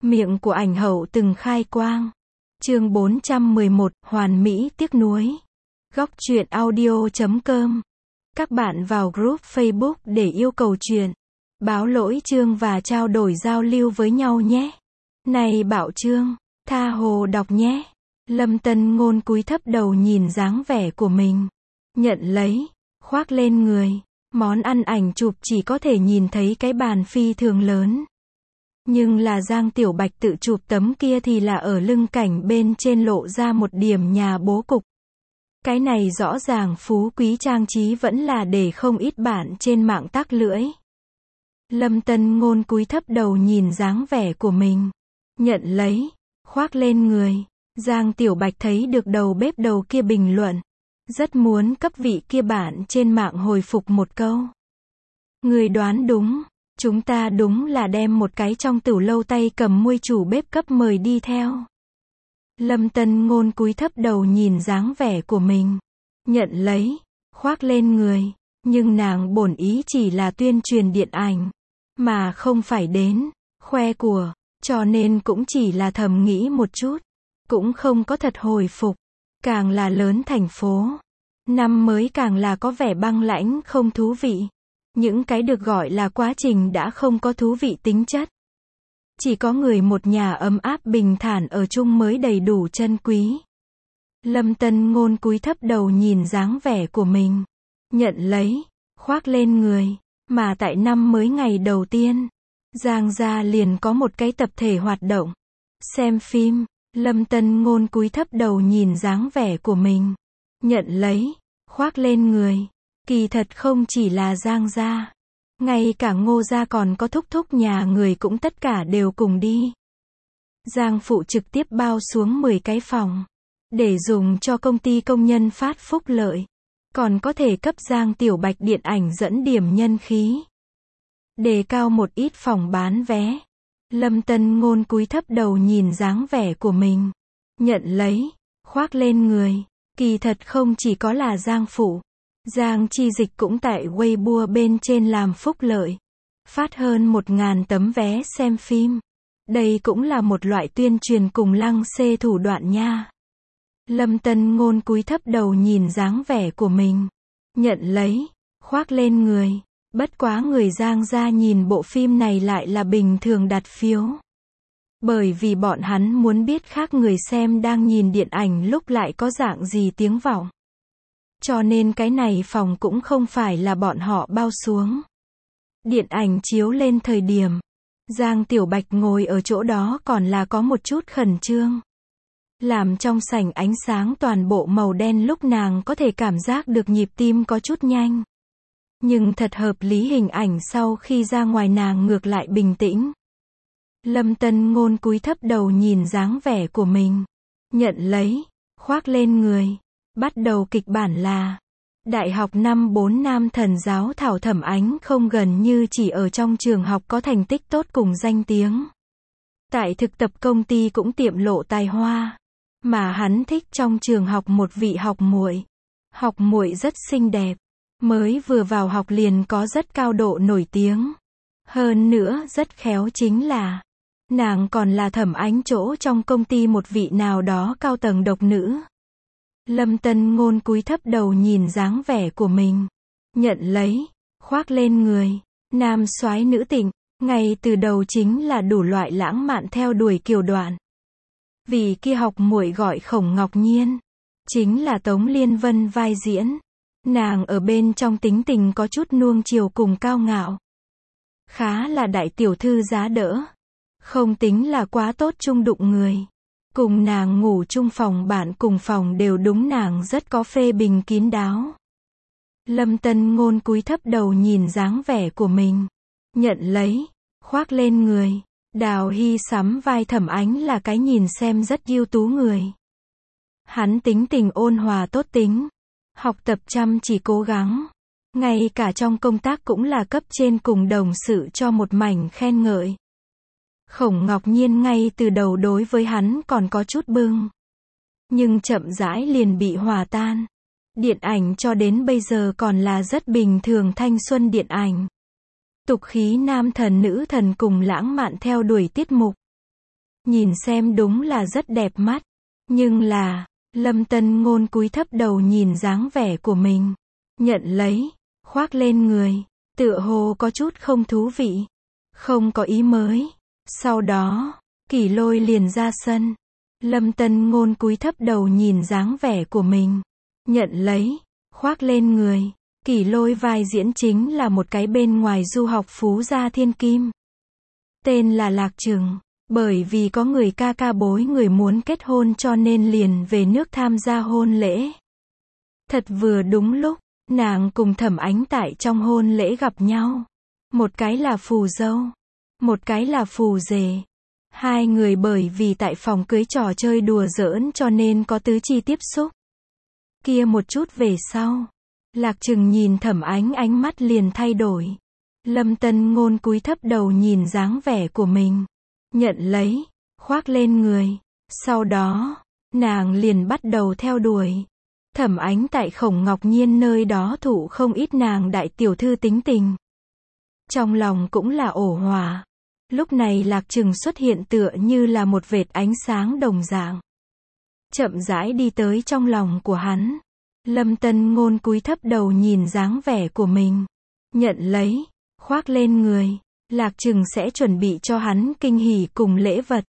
Miệng của ảnh hậu từng khai quang. Chương 411, Hoàn Mỹ tiếc nuối. Góc truyện audio.com. Các bạn vào group Facebook để yêu cầu truyện, báo lỗi chương và trao đổi giao lưu với nhau nhé. Này bảo chương, tha hồ đọc nhé. Lâm Tân Ngôn cúi thấp đầu nhìn dáng vẻ của mình. Nhận lấy, khoác lên người. Món ăn ảnh chụp chỉ có thể nhìn thấy cái bàn phi thường lớn. Nhưng là Giang Tiểu Bạch tự chụp tấm kia thì là ở lưng cảnh bên trên lộ ra một điểm nhà bố cục. Cái này rõ ràng phú quý trang trí vẫn là để không ít bạn trên mạng tắc lưỡi. Lâm Tân Ngôn cúi thấp đầu nhìn dáng vẻ của mình. Nhận lấy, khoác lên người. Giang Tiểu Bạch thấy được đầu bếp đầu kia bình luận. Rất muốn cấp vị kia bạn trên mạng hồi phục một câu. Người đoán đúng. Chúng ta đúng là đem một cái trong tửu lâu tay cầm muôi chủ bếp cấp mời đi theo. Lâm Tân Ngôn cúi thấp đầu nhìn dáng vẻ của mình. Nhận lấy, khoác lên người. Nhưng nàng bổn ý chỉ là tuyên truyền điện ảnh. Mà không phải đến, khoe của. Cho nên cũng chỉ là thầm nghĩ một chút. Cũng không có thật hồi phục. Càng là lớn thành phố. Năm mới càng là có vẻ băng lãnh không thú vị. Những cái được gọi là quá trình đã không có thú vị tính chất. Chỉ có người một nhà ấm áp bình thản ở chung mới đầy đủ chân quý. Lâm Tân Ngôn cúi thấp đầu nhìn dáng vẻ của mình. Nhận lấy, khoác lên người. Mà tại năm mới ngày đầu tiên, Giang gia liền có một cái tập thể hoạt động. Xem phim, Lâm Tân Ngôn cúi thấp đầu nhìn dáng vẻ của mình. Nhận lấy, khoác lên người. Kỳ thật không chỉ là Giang gia. Ngay cả Ngô gia còn có thúc thúc nhà người cũng tất cả đều cùng đi. Giang phụ trực tiếp bao xuống 10 cái phòng. Để dùng cho công ty công nhân phát phúc lợi. Còn có thể cấp Giang Tiểu Bạch điện ảnh dẫn điểm nhân khí. Đề cao một ít phòng bán vé. Lâm Tân Ngôn cúi thấp đầu nhìn dáng vẻ của mình. Nhận lấy, khoác lên người. Kỳ thật không chỉ có là Giang phụ. Giang Chi Dịch cũng tại Weibo bên trên làm phúc lợi. Phát hơn 1.000 tấm vé xem phim. Đây cũng là một loại tuyên truyền cùng lăng xê thủ đoạn nha. Lâm Tân Ngôn cúi thấp đầu nhìn dáng vẻ của mình. Nhận lấy, khoác lên người. Bất quá người Giang gia nhìn bộ phim này lại là bình thường đặt phiếu. Bởi vì bọn hắn muốn biết khác người xem đang nhìn điện ảnh lúc lại có dạng gì tiếng vọng. Cho nên cái này phòng cũng không phải là bọn họ bao xuống. Điện ảnh chiếu lên thời điểm, Giang Tiểu Bạch ngồi ở chỗ đó còn là có một chút khẩn trương. Làm trong sảnh ánh sáng toàn bộ màu đen lúc nàng có thể cảm giác được nhịp tim có chút nhanh. Nhưng thật hợp lý hình ảnh sau khi ra ngoài nàng ngược lại bình tĩnh. Lâm Tân Ngôn cúi thấp đầu nhìn dáng vẻ của mình. Nhận lấy, khoác lên người. Bắt đầu kịch bản là Đại học năm 4 nam thần giáo Thảo Thẩm Ánh không gần như chỉ ở trong trường học có thành tích tốt cùng danh tiếng. Tại thực tập công ty cũng tiệm lộ tài hoa. Mà hắn thích trong trường học một vị học muội. Học muội rất xinh đẹp. Mới vừa vào học liền có rất cao độ nổi tiếng. Hơn nữa rất khéo chính là nàng còn là Thẩm Ánh chỗ trong công ty một vị nào đó cao tầng độc nữ. Lâm Tân Ngôn cúi thấp đầu nhìn dáng vẻ của mình. Nhận lấy, khoác lên người. Nam soái nữ tịnh, ngay từ đầu chính là đủ loại lãng mạn theo đuổi kiều đoạn. Vì kia học muội gọi Khổng Ngọc Nhiên. Chính là Tống Liên Vân vai diễn. Nàng ở bên trong tính tình có chút nuông chiều cùng cao ngạo. Khá là đại tiểu thư giá đỡ. Không tính là quá tốt chung đụng người. Cùng nàng ngủ chung phòng bạn cùng phòng đều đúng nàng rất có phê bình kín đáo. Lâm Tân Ngôn cúi thấp đầu nhìn dáng vẻ của mình. Nhận lấy, khoác lên người. Đào Hy sắm vai Thẩm Ánh là cái nhìn xem rất ưu tú người. Hắn tính tình ôn hòa tốt tính. Học tập chăm chỉ cố gắng. Ngay cả trong công tác cũng là cấp trên cùng đồng sự cho một mảnh khen ngợi. Khổng Ngọc Nhiên ngay từ đầu đối với hắn còn có chút bưng. Nhưng chậm rãi liền bị hòa tan. Điện ảnh cho đến bây giờ còn là rất bình thường thanh xuân điện ảnh. Tục khí nam thần nữ thần cùng lãng mạn theo đuổi tiết mục. Nhìn xem đúng là rất đẹp mắt. Nhưng là, Lâm Tân Ngôn cúi thấp đầu nhìn dáng vẻ của mình. Nhận lấy, khoác lên người. Tựa hồ có chút không thú vị. Không có ý mới. Sau đó, Kỷ Lôi liền ra sân. Lâm Tân Ngôn cúi thấp đầu nhìn dáng vẻ của mình. Nhận lấy, khoác lên người. Kỷ Lôi vai diễn chính là một cái bên ngoài du học phú gia thiên kim. Tên là Lạc Trừng. Bởi vì có người ca ca bối người muốn kết hôn cho nên liền về nước tham gia hôn lễ. Thật vừa đúng lúc, nàng cùng Thẩm Ánh tại trong hôn lễ gặp nhau. Một cái là phù dâu, một cái là phù rể. Hai người bởi vì tại phòng cưới trò chơi đùa giỡn cho nên có tứ chi tiếp xúc. Kia một chút về sau, Lạc Trừng nhìn Thẩm Ánh ánh mắt liền thay đổi. Lâm Tân Ngôn cúi thấp đầu nhìn dáng vẻ của mình. Nhận lấy, khoác lên người. Sau đó, nàng liền bắt đầu theo đuổi. Thẩm Ánh tại Khổng Ngọc Nhiên nơi đó thụ không ít nàng đại tiểu thư tính tình. Trong lòng cũng là ổ hỏa. Lúc này Lạc Trừng xuất hiện tựa như là một vệt ánh sáng đồng dạng. Chậm rãi đi tới trong lòng của hắn. Lâm Tân Ngôn cúi thấp đầu nhìn dáng vẻ của mình. Nhận lấy, khoác lên người. Lạc Trừng sẽ chuẩn bị cho hắn kinh hỉ cùng lễ vật.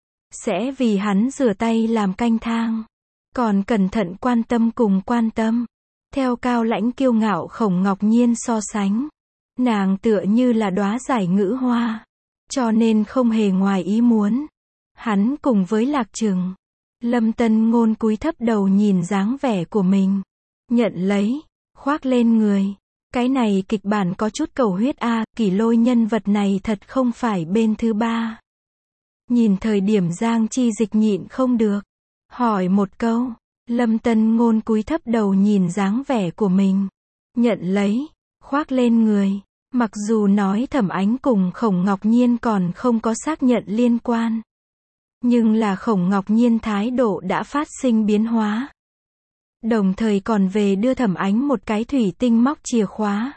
Sẽ vì hắn rửa tay làm canh thang. Còn cẩn thận quan tâm cùng quan tâm. Theo cao lãnh kiêu ngạo Khổng Ngọc Nhiên so sánh. Nàng tựa như là đóa giải ngữ hoa. Cho nên không hề ngoài ý muốn. Hắn cùng với Lạc Trừng. Lâm Tân Ngôn cúi thấp đầu nhìn dáng vẻ của mình. Nhận lấy, khoác lên người. Cái này kịch bản có chút cầu huyết a, Kỷ Lôi nhân vật này thật không phải bên thứ ba. Nhìn thời điểm Giang Chi Dịch nhịn không được. Hỏi một câu. Lâm Tân Ngôn cúi thấp đầu nhìn dáng vẻ của mình. Nhận lấy, khoác lên người. Mặc dù nói Thẩm Ánh cùng Khổng Ngọc Nhiên còn không có xác nhận liên quan. Nhưng là Khổng Ngọc Nhiên thái độ đã phát sinh biến hóa. Đồng thời còn về đưa Thẩm Ánh một cái thủy tinh móc chìa khóa.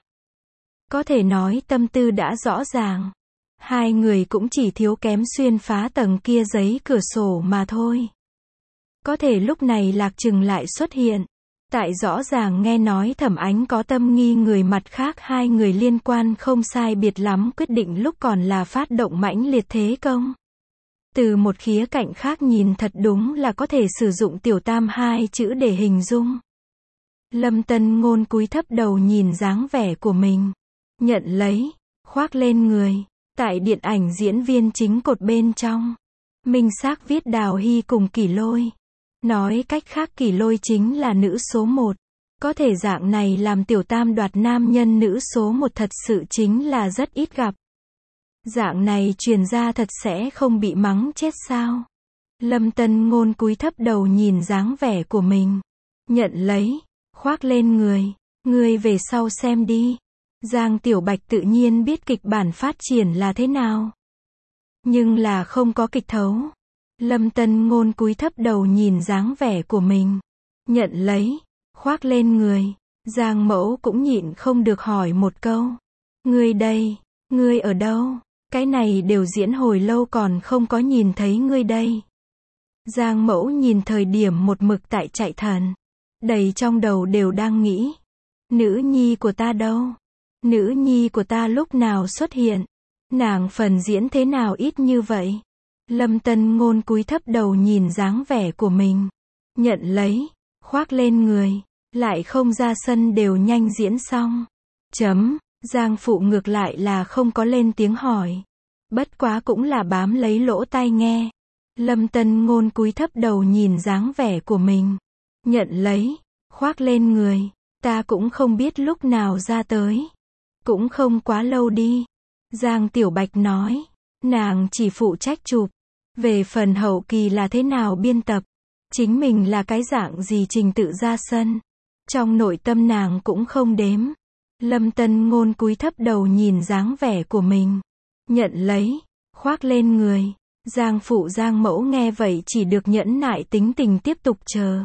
Có thể nói tâm tư đã rõ ràng. Hai người cũng chỉ thiếu kém xuyên phá tầng kia giấy cửa sổ mà thôi. Có thể lúc này Lạc Trừng lại xuất hiện. Tại rõ ràng nghe nói Thẩm Ánh có tâm nghi người mặt khác hai người liên quan không sai biệt lắm quyết định lúc còn là phát động mãnh liệt thế công. Từ một khía cạnh khác nhìn thật đúng là có thể sử dụng tiểu tam hai chữ để hình dung. Lâm Tân Ngôn cúi thấp đầu nhìn dáng vẻ của mình. Nhận lấy, khoác lên người. Tại điện ảnh diễn viên chính cột bên trong. Minh xác viết Đào Hy cùng Kỷ Lôi. Nói cách khác Kỷ Lôi chính là nữ số 1. Có thể dạng này làm tiểu tam đoạt nam nhân nữ số 1 thật sự chính là rất ít gặp. Dạng này truyền ra thật sẽ không bị mắng chết sao? Lâm Tân Ngôn cúi thấp đầu nhìn dáng vẻ của mình. Nhận lấy, khoác lên người. Ngươi về sau xem đi. Giang Tiểu Bạch tự nhiên biết kịch bản phát triển là thế nào. Nhưng là không có kịch thấu. Lâm Tân Ngôn cúi thấp đầu nhìn dáng vẻ của mình. Nhận lấy, khoác lên người. Giang Mẫu cũng nhịn không được hỏi một câu. Ngươi đây, ngươi ở đâu? Cái này đều diễn hồi lâu còn không có nhìn thấy ngươi đây. Giang Mẫu nhìn thời điểm một mực tại chạy thần. Đầy trong đầu đều đang nghĩ. Nữ nhi của ta đâu? Nữ nhi của ta lúc nào xuất hiện? Nàng phần diễn thế nào ít như vậy? Lâm Tân Ngôn cúi thấp đầu nhìn dáng vẻ của mình. Nhận lấy, khoác lên người. Lại không ra sân đều nhanh diễn xong. Giang Phụ ngược lại là không có lên tiếng hỏi. Bất quá cũng là bám lấy lỗ tai nghe. Lâm Tân Ngôn cúi thấp đầu nhìn dáng vẻ của mình. Nhận lấy, khoác lên người. Ta cũng không biết lúc nào ra tới. Cũng không quá lâu đi. Giang Tiểu Bạch nói. Nàng chỉ phụ trách chụp. Về phần hậu kỳ là thế nào biên tập. Chính mình là cái dạng gì trình tự ra sân. Trong nội tâm nàng cũng không đếm. Lâm Tân Ngôn cúi thấp đầu nhìn dáng vẻ của mình. Nhận lấy, khoác lên người. Giang Phụ Giang Mẫu nghe vậy chỉ được nhẫn nại tính tình tiếp tục chờ.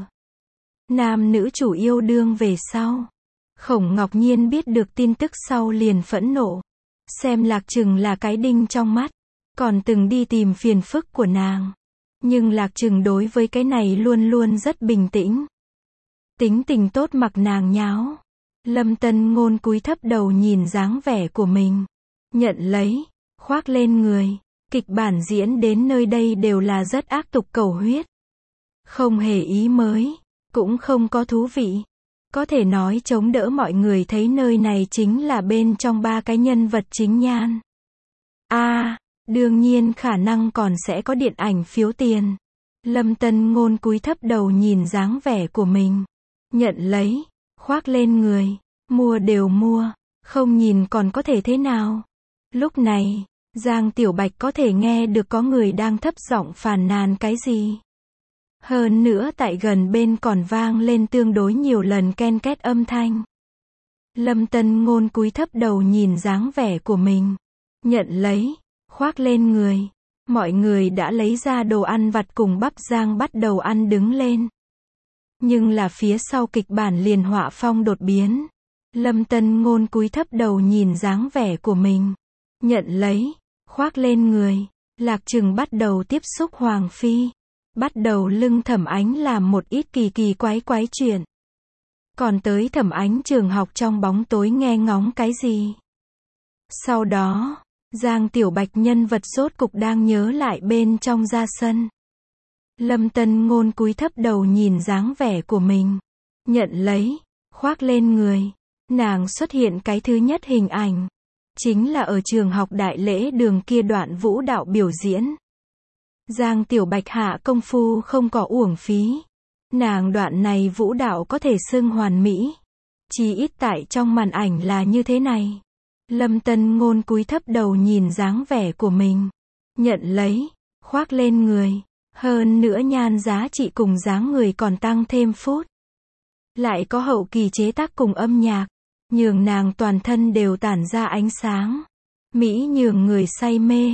Nam nữ chủ yêu đương về sau. Khổng Ngọc Nhiên biết được tin tức sau liền phẫn nộ. Xem Lạc Trừng là cái đinh trong mắt. còn từng đi tìm phiền phức của nàng. Nhưng Lạc Trừng đối với cái này luôn luôn rất bình tĩnh. Tính tình tốt mặc nàng nháo. Lâm Tân Ngôn cúi thấp đầu nhìn dáng vẻ của mình. Nhận lấy, khoác lên người. Kịch bản diễn đến nơi đây đều là rất ác tục cầu huyết. Không hề ý mới, cũng không có thú vị. Có thể nói chống đỡ mọi người thấy nơi này chính là bên trong ba cái nhân vật chính nhan. Đương nhiên khả năng còn sẽ có điện ảnh phiếu tiền. Lâm Tân Ngôn cúi thấp đầu nhìn dáng vẻ của mình. Nhận lấy, khoác lên người. Mua đều mua, không nhìn còn có thể thế nào. Lúc này, Giang Tiểu Bạch có thể nghe được có người đang thấp giọng phàn nàn cái gì. Hơn nữa tại gần bên còn vang lên tương đối nhiều lần ken két âm thanh. Lâm Tân Ngôn cúi thấp đầu nhìn dáng vẻ của mình. Nhận lấy, khoác lên người. Mọi người đã lấy ra đồ ăn vặt cùng bắp rang bắt đầu ăn đứng lên. Nhưng là phía sau kịch bản liền họa phong đột biến. Lâm Tân Ngôn cúi thấp đầu nhìn dáng vẻ của mình. Nhận lấy, khoác lên người. Lạc Trừng bắt đầu tiếp xúc Hoàng Phi. Bắt đầu lưng Thẩm Ánh làm một ít kỳ kỳ quái chuyện. Còn tới Thẩm Ánh trường học trong bóng tối nghe ngóng cái gì. Sau đó, Giang Tiểu Bạch nhân vật rốt cục đang nhớ lại bên trong ra sân. Lâm Tân Ngôn cúi thấp đầu nhìn dáng vẻ của mình. Nhận lấy, khoác lên người. Nàng xuất hiện cái thứ nhất hình ảnh. Chính là ở trường học Đại Lễ Đường kia đoạn vũ đạo biểu diễn. Giang Tiểu Bạch hạ công phu không có uổng phí. Nàng đoạn này vũ đạo có thể xưng hoàn mỹ. Chỉ ít tại trong màn ảnh là như thế này. Lâm Tân Ngôn cúi thấp đầu nhìn dáng vẻ của mình. Nhận lấy, khoác lên người. Hơn nữa nhan giá trị cùng dáng người còn tăng thêm phút. Lại có hậu kỳ chế tác cùng âm nhạc. Nhường nàng toàn thân đều tản ra ánh sáng. Mỹ nhường người say mê.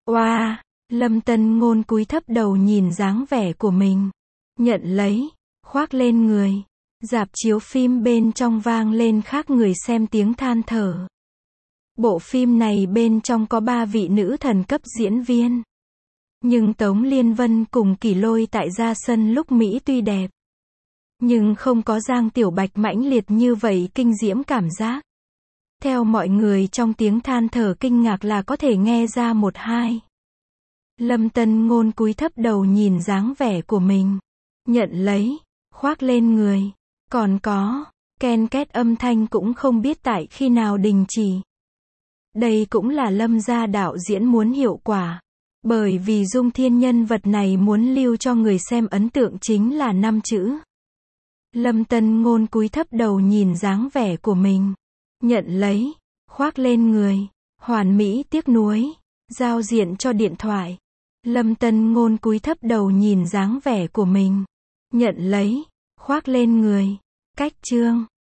Lâm Tân Ngôn cúi thấp đầu nhìn dáng vẻ của mình. Nhận lấy, khoác lên người. Rạp chiếu phim bên trong vang lên khác người xem tiếng than thở. Bộ phim này bên trong có 3 vị nữ thần cấp diễn viên. Nhưng Tống Liên Vân cùng Kỷ Lôi tại ra sân lúc Mỹ tuy đẹp. Nhưng không có Giang Tiểu Bạch mãnh liệt như vậy kinh diễm cảm giác. Theo mọi người trong tiếng than thở kinh ngạc là có thể nghe ra một hai. Lâm Tân Ngôn cúi thấp đầu nhìn dáng vẻ của mình. Nhận lấy, khoác lên người. Còn có, ken két âm thanh cũng không biết tại khi nào đình chỉ. Đây cũng là Lâm gia đạo diễn muốn hiệu quả. Bởi vì Dung Thiên nhân vật này muốn lưu cho người xem ấn tượng chính là 5 chữ. Lâm Tân Ngôn cúi thấp đầu nhìn dáng vẻ của mình. Nhận lấy, khoác lên người. Hoàn mỹ tiếc nuối. Giao diện cho điện thoại. Lâm Tân Ngôn cúi thấp đầu nhìn dáng vẻ của mình. Nhận lấy, khoác lên người. Cách chương